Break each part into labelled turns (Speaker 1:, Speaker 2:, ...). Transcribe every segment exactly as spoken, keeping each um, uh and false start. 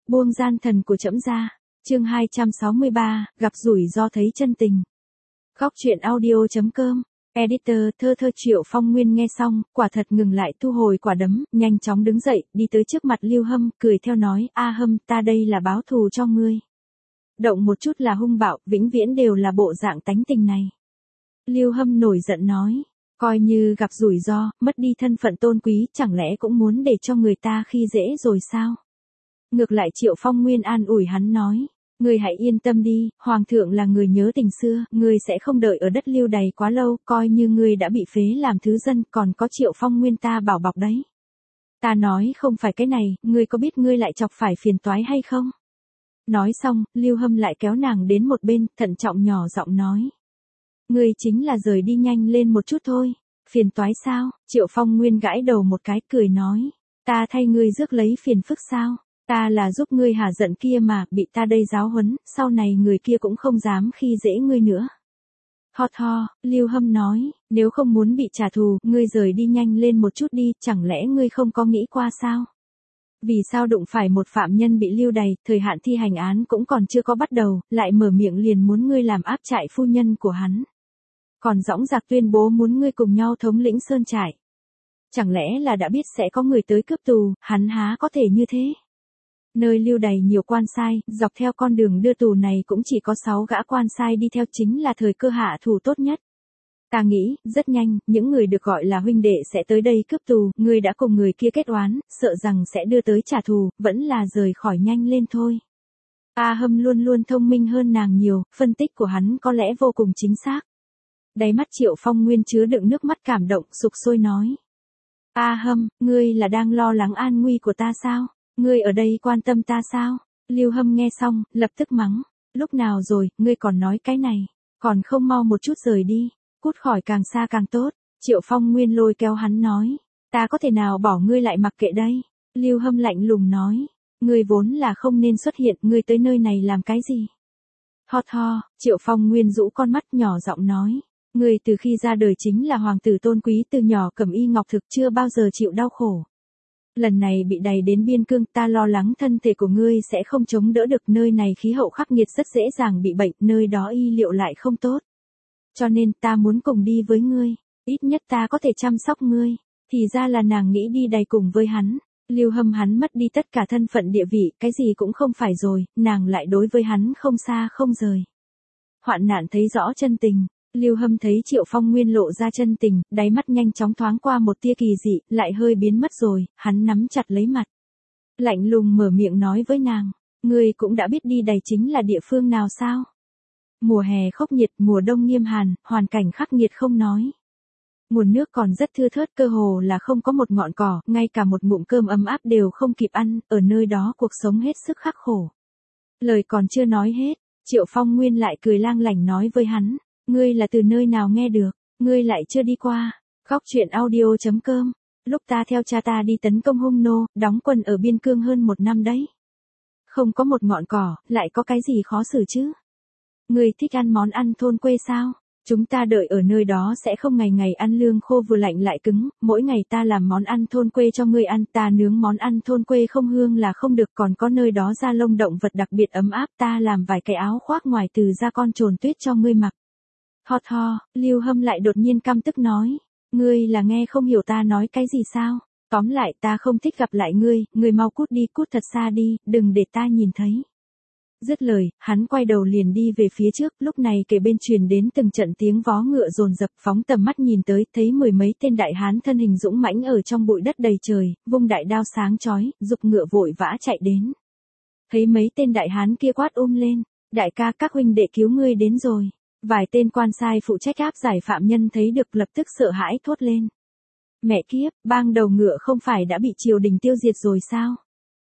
Speaker 1: Buông gian thần của trẫm ra. Chương hai trăm sáu mươi ba, gặp rủi ro thấy chân tình. Góc truyện audio chấm com. Editor thơ thơ Triệu Phong Nguyên nghe xong, quả thật ngừng lại thu hồi quả đấm, nhanh chóng đứng dậy, đi tới trước mặt Lưu Hâm, cười theo nói, A Hâm, ta đây là báo thù cho ngươi. Động một chút là hung bạo, vĩnh viễn đều là bộ dạng tánh tình này. Lưu Hâm nổi giận nói, coi như gặp rủi ro, mất đi thân phận tôn quý, chẳng lẽ cũng muốn để cho người ta khi dễ rồi sao? Ngược lại Triệu Phong Nguyên an ủi hắn nói, ngươi hãy yên tâm đi, Hoàng thượng là người nhớ tình xưa, ngươi sẽ không đợi ở đất Lưu Đày quá lâu, coi như ngươi đã bị phế làm thứ dân, còn có Triệu Phong Nguyên ta bảo bọc đấy. Ta nói không phải cái này, ngươi có biết ngươi lại chọc phải phiền toái hay không? Nói xong, Lưu Hâm lại kéo nàng đến một bên, thận trọng nhỏ giọng nói. Ngươi chính là rời đi nhanh lên một chút thôi, phiền toái sao? Triệu Phong Nguyên gãi đầu một cái cười nói, ta thay ngươi rước lấy phiền phức sao? Ta là giúp ngươi hả giận kia mà, bị ta đây giáo huấn, sau này người kia cũng không dám khi dễ ngươi nữa. Ho ho, Lưu Hâm nói, nếu không muốn bị trả thù, ngươi rời đi nhanh lên một chút đi, chẳng lẽ ngươi không có nghĩ qua sao? Vì sao đụng phải một phạm nhân bị lưu đày, thời hạn thi hành án cũng còn chưa có bắt đầu, lại mở miệng liền muốn ngươi làm áp trại phu nhân của hắn. Còn dõng dạc tuyên bố muốn ngươi cùng nhau thống lĩnh sơn trại. Chẳng lẽ là đã biết sẽ có người tới cướp tù, hắn há có thể như thế? Nơi lưu đày nhiều quan sai, dọc theo con đường đưa tù này cũng chỉ có sáu gã quan sai đi theo, chính là thời cơ hạ thủ tốt nhất. Ta nghĩ, rất nhanh, những người được gọi là huynh đệ sẽ tới đây cướp tù, ngươi đã cùng người kia kết oán, sợ rằng sẽ đưa tới trả thù, vẫn là rời khỏi nhanh lên thôi. A Hâm luôn luôn thông minh hơn nàng nhiều, phân tích của hắn có lẽ vô cùng chính xác. Đáy mắt Triệu Phong Nguyên chứa đựng nước mắt cảm động, sục sôi nói. A Hâm, ngươi là đang lo lắng an nguy của ta sao? Ngươi ở đây quan tâm ta sao? Lưu Hâm nghe xong, lập tức mắng. Lúc nào rồi, ngươi còn nói cái này, còn không mau một chút rời đi, cút khỏi càng xa càng tốt. Triệu Phong Nguyên lôi kéo hắn nói, ta có thể nào bỏ ngươi lại mặc kệ đây? Lưu Hâm lạnh lùng nói, ngươi vốn là không nên xuất hiện, ngươi tới nơi này làm cái gì? Ho ho, Triệu Phong Nguyên rũ con mắt nhỏ giọng nói, ngươi từ khi ra đời chính là hoàng tử tôn quý, từ nhỏ cẩm y ngọc thực, chưa bao giờ chịu đau khổ. Lần này bị đày đến biên cương, ta lo lắng thân thể của ngươi sẽ không chống đỡ được, nơi này khí hậu khắc nghiệt, rất dễ dàng bị bệnh, nơi đó y liệu lại không tốt. Cho nên ta muốn cùng đi với ngươi, ít nhất ta có thể chăm sóc ngươi. Thì ra là nàng nghĩ đi đày cùng với hắn. Lưu Hâm hắn mất đi tất cả thân phận địa vị, cái gì cũng không phải rồi, nàng lại đối với hắn không xa không rời. Hoạn nạn thấy rõ chân tình. Lưu Hâm thấy Triệu Phong Nguyên lộ ra chân tình, đáy mắt nhanh chóng thoáng qua một tia kỳ dị, lại hơi biến mất rồi, hắn nắm chặt lấy mặt. Lạnh lùng mở miệng nói với nàng, ngươi cũng đã biết đi đày chính là địa phương nào sao? Mùa hè khốc nhiệt, mùa đông nghiêm hàn, hoàn cảnh khắc nghiệt không nói. Nguồn nước còn rất thưa thớt, cơ hồ là không có một ngọn cỏ, ngay cả một ngụm cơm ấm áp đều không kịp ăn, ở nơi đó cuộc sống hết sức khắc khổ. Lời còn chưa nói hết, Triệu Phong Nguyên lại cười lang lảnh nói với hắn. Ngươi là từ nơi nào nghe được, ngươi lại chưa đi qua. Góc truyện audio chấm com. Lúc ta theo cha ta đi tấn công hung nô, đóng quân ở biên cương hơn một năm đấy. Không có một ngọn cỏ, lại có cái gì khó xử chứ? Ngươi thích ăn món ăn thôn quê sao? Chúng ta đợi ở nơi đó sẽ không ngày ngày ăn lương khô vừa lạnh lại cứng, mỗi ngày ta làm món ăn thôn quê cho ngươi ăn, ta nướng món ăn thôn quê không hương là không được, còn có nơi đó da lông động vật đặc biệt ấm áp, ta làm vài cái áo khoác ngoài từ da con trồn tuyết cho ngươi mặc. Ho ho, Lưu Hâm lại đột nhiên căm tức nói, ngươi là nghe không hiểu ta nói cái gì sao? Tóm lại ta không thích gặp lại ngươi, ngươi mau cút đi, cút thật xa đi, đừng để ta nhìn thấy. Dứt lời, hắn quay đầu liền đi về phía trước, lúc này kề bên truyền đến từng trận tiếng vó ngựa dồn dập, phóng tầm mắt nhìn tới, thấy mười mấy tên đại hán thân hình dũng mãnh ở trong bụi đất đầy trời, vung đại đao sáng chói, giục ngựa vội vã chạy đến. Thấy mấy tên đại hán kia quát um lên, đại ca, các huynh đệ cứu ngươi đến rồi. Vài tên quan sai phụ trách áp giải phạm nhân thấy được lập tức sợ hãi thốt lên. Mẹ kiếp, bang đầu ngựa không phải đã bị triều đình tiêu diệt rồi sao?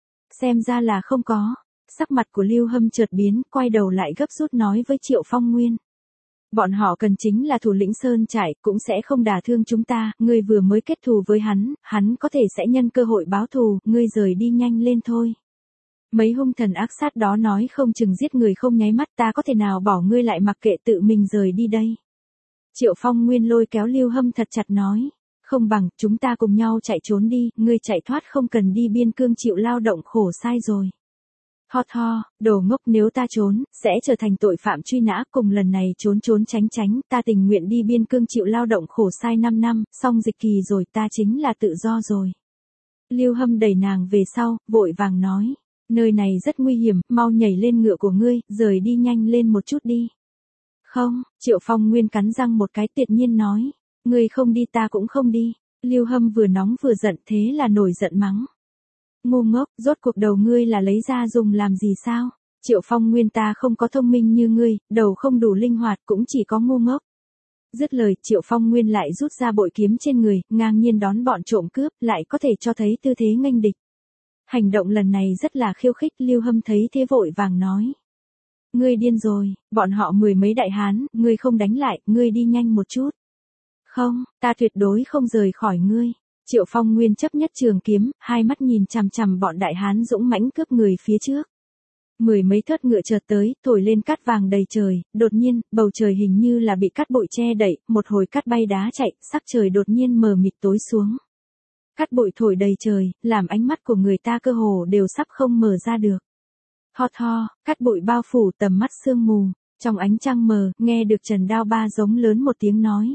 Speaker 1: Xem ra là không có. Sắc mặt của Lưu Hâm chợt biến, quay đầu lại gấp rút nói với Triệu Phong Nguyên. Bọn họ cần chính là thủ lĩnh sơn trại, cũng sẽ không đả thương chúng ta, ngươi vừa mới kết thù với hắn, hắn có thể sẽ nhân cơ hội báo thù, ngươi rời đi nhanh lên thôi. Mấy hung thần ác sát đó nói không chừng giết người không nháy mắt, ta có thể nào bỏ ngươi lại mặc kệ tự mình rời đi đây. Triệu Phong Nguyên lôi kéo Lưu Hâm thật chặt nói, không bằng, chúng ta cùng nhau chạy trốn đi, ngươi chạy thoát không cần đi biên cương chịu lao động khổ sai rồi. Ho tho, đồ ngốc, nếu ta trốn, sẽ trở thành tội phạm truy nã, cùng lần này trốn trốn tránh tránh, ta tình nguyện đi biên cương chịu lao động khổ sai năm năm, xong dịch kỳ rồi ta chính là tự do rồi. Lưu Hâm đẩy nàng về sau, vội vàng nói, nơi này rất nguy hiểm, mau nhảy lên ngựa của ngươi, rời đi nhanh lên một chút đi. Không, Triệu Phong Nguyên cắn răng một cái tuyệt nhiên nói, ngươi không đi ta cũng không đi. Lưu Hâm vừa nóng vừa giận, thế là nổi giận mắng. Ngu ngốc, rốt cuộc đầu ngươi là lấy ra dùng làm gì sao? Triệu Phong Nguyên, ta không có thông minh như ngươi, đầu không đủ linh hoạt, cũng chỉ có ngu ngốc. Dứt lời, Triệu Phong Nguyên lại rút ra bội kiếm trên người, ngang nhiên đón bọn trộm cướp, lại có thể cho thấy tư thế nghênh địch. Hành động lần này rất là khiêu khích, Lưu Hâm thấy thế vội vàng nói. Ngươi điên rồi, bọn họ mười mấy đại hán, ngươi không đánh lại, ngươi đi nhanh một chút. Không, ta tuyệt đối không rời khỏi ngươi. Triệu Phong Nguyên chấp nhất trường kiếm, hai mắt nhìn chằm chằm bọn đại hán dũng mãnh cướp người phía trước. Mười mấy thớt ngựa chợt tới, thổi lên cát vàng đầy trời, đột nhiên, bầu trời hình như là bị cát bụi che đậy, một hồi cát bay đá chạy, sắc trời đột nhiên mờ mịt tối xuống. Cát bụi thổi đầy trời, làm ánh mắt của người ta cơ hồ đều sắp không mở ra được. Ho tho, cát bụi bao phủ tầm mắt sương mù, trong ánh trăng mờ, nghe được Trần Đao Ba giống lớn một tiếng nói.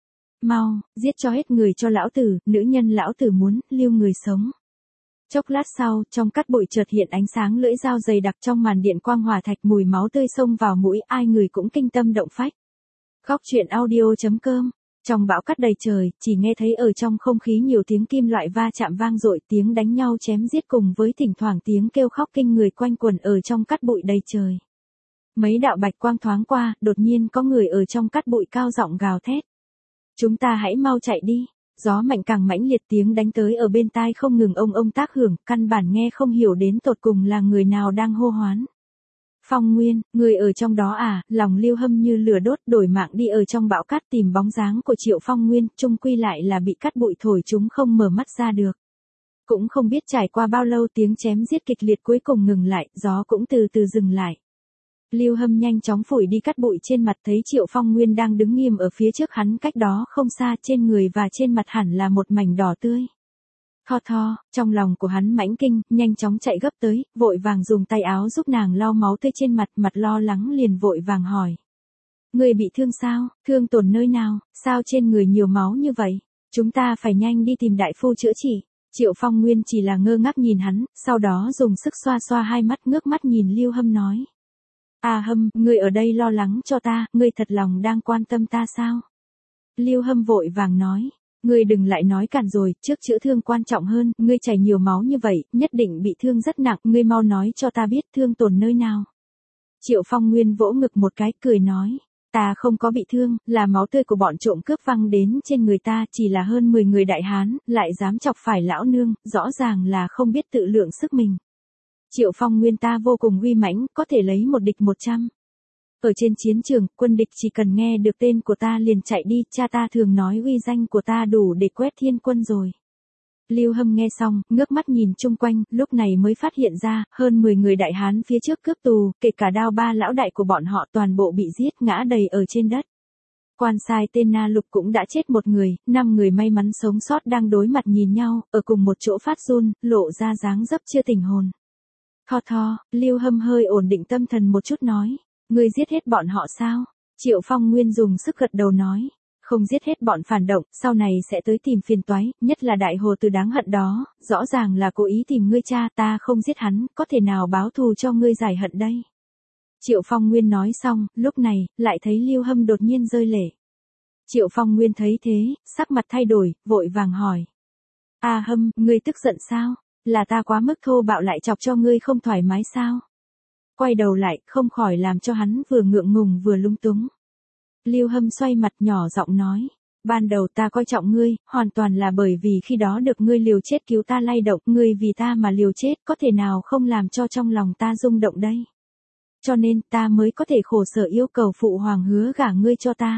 Speaker 1: Mau, giết cho hết người cho lão tử, nữ nhân lão tử muốn, lưu người sống. Chốc lát sau, trong cát bụi chợt hiện ánh sáng lưỡi dao dày đặc, trong màn điện quang hỏa thạch, mùi máu tươi xông vào mũi, ai người cũng kinh tâm động phách. Góc truyện audio chấm com. Trong bão cát đầy trời, chỉ nghe thấy ở trong không khí nhiều tiếng kim loại va chạm vang dội, tiếng đánh nhau chém giết cùng với thỉnh thoảng tiếng kêu khóc kinh người quanh quẩn ở trong cát bụi đầy trời. Mấy đạo bạch quang thoáng qua, đột nhiên có người ở trong cát bụi cao giọng gào thét. Chúng ta hãy mau chạy đi. Gió mạnh càng mãnh liệt, tiếng đánh tới ở bên tai không ngừng ông ông tác hưởng, căn bản nghe không hiểu đến tột cùng là người nào đang hô hoán. Phong Nguyên, người ở trong đó à? Lòng Lưu Hâm như lửa đốt, đổi mạng đi ở trong bão cát tìm bóng dáng của Triệu Phong Nguyên, chung quy lại là bị cát bụi thổi chúng không mở mắt ra được. Cũng không biết trải qua bao lâu, tiếng chém giết kịch liệt cuối cùng ngừng lại, gió cũng từ từ dừng lại. Lưu Hâm nhanh chóng phủi đi cát bụi trên mặt, thấy Triệu Phong Nguyên đang đứng nghiêm ở phía trước hắn cách đó không xa, trên người và trên mặt hẳn là một mảnh đỏ tươi. Tho tho, trong lòng của hắn mãnh kinh, nhanh chóng chạy gấp tới, vội vàng dùng tay áo giúp nàng lau máu tươi trên mặt, mặt lo lắng liền vội vàng hỏi. Người bị thương sao, thương tổn nơi nào, sao trên người nhiều máu như vậy, chúng ta phải nhanh đi tìm đại phu chữa trị. Triệu Phong Nguyên chỉ là ngơ ngác nhìn hắn, sau đó dùng sức xoa xoa hai mắt, ngước mắt nhìn Lưu Hâm nói. À Hâm, ngươi ở đây lo lắng cho ta, ngươi thật lòng đang quan tâm ta sao? Lưu Hâm vội vàng nói, ngươi đừng lại nói cản rồi, trước chữa thương quan trọng hơn, ngươi chảy nhiều máu như vậy, nhất định bị thương rất nặng, ngươi mau nói cho ta biết thương tổn nơi nào. Triệu Phong Nguyên vỗ ngực một cái, cười nói, ta không có bị thương, là máu tươi của bọn trộm cướp văng đến trên người ta, chỉ là hơn mười người đại hán, lại dám chọc phải lão nương, rõ ràng là không biết tự lượng sức mình. Triệu Phong Nguyên, ta vô cùng uy mãnh, có thể lấy một địch một trăm. Ở trên chiến trường, quân địch chỉ cần nghe được tên của ta liền chạy đi, cha ta thường nói uy danh của ta đủ để quét thiên quân rồi. Lưu Hâm nghe xong, ngước mắt nhìn chung quanh, lúc này mới phát hiện ra, hơn mười người đại hán phía trước cướp tù, kể cả Đao Ba lão đại của bọn họ toàn bộ bị giết ngã đầy ở trên đất. Quan sai tên Na Lục cũng đã chết một người, năm người may mắn sống sót đang đối mặt nhìn nhau, ở cùng một chỗ phát run, lộ ra dáng dấp chưa tỉnh hồn. Tho tho, Lưu Hâm hơi ổn định tâm thần một chút nói, ngươi giết hết bọn họ sao? Triệu Phong Nguyên dùng sức gật đầu nói, không giết hết bọn phản động, sau này sẽ tới tìm phiền toái, nhất là đại hồ từ đáng hận đó, rõ ràng là cố ý tìm ngươi cha, ta không giết hắn, có thể nào báo thù cho ngươi giải hận đây? Triệu Phong Nguyên nói xong, lúc này, lại thấy Lưu Hâm đột nhiên rơi lệ. Triệu Phong Nguyên thấy thế, sắc mặt thay đổi, vội vàng hỏi. À Hâm, ngươi tức giận sao? Là ta quá mức thô bạo lại chọc cho ngươi không thoải mái sao? Quay đầu lại, không khỏi làm cho hắn vừa ngượng ngùng vừa lung túng. Lưu Hâm xoay mặt nhỏ giọng nói. Ban đầu ta coi trọng ngươi, hoàn toàn là bởi vì khi đó được ngươi liều chết cứu ta lay động, ngươi vì ta mà liều chết, có thể nào không làm cho trong lòng ta rung động đây? Cho nên ta mới có thể khổ sở yêu cầu phụ hoàng hứa gả ngươi cho ta.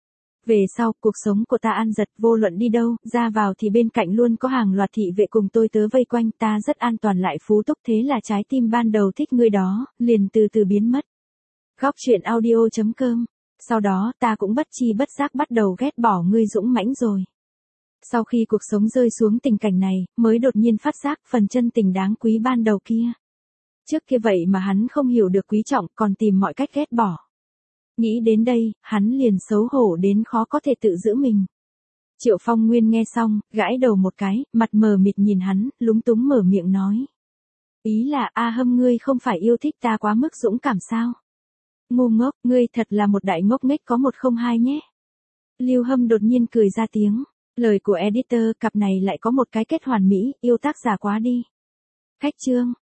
Speaker 1: Về sau, cuộc sống của ta an giật, vô luận đi đâu, ra vào thì bên cạnh luôn có hàng loạt thị vệ cùng tôi tớ vây quanh, ta rất an toàn lại phú túc, thế là trái tim ban đầu thích ngươi đó, liền từ từ biến mất. Góc truyện audio chấm com. Sau đó, ta cũng bất chi bất giác bắt đầu ghét bỏ ngươi dũng mãnh rồi. Sau khi cuộc sống rơi xuống tình cảnh này, mới đột nhiên phát giác phần chân tình đáng quý ban đầu kia. Trước kia vậy mà hắn không hiểu được quý trọng, còn tìm mọi cách ghét bỏ. Nghĩ đến đây, hắn liền xấu hổ đến khó có thể tự giữ mình. Triệu Phong Nguyên nghe xong, gãi đầu một cái, mặt mờ mịt nhìn hắn, lúng túng mở miệng nói. Ý là A Hâm ngươi không phải yêu thích ta quá mức dũng cảm sao? Ngu ngốc, ngươi thật là một đại ngốc nghếch có một không hai nhé. Lưu Hâm đột nhiên cười ra tiếng. Lời của editor, cặp này lại có một cái kết hoàn mỹ, yêu tác giả quá đi. Khách chương.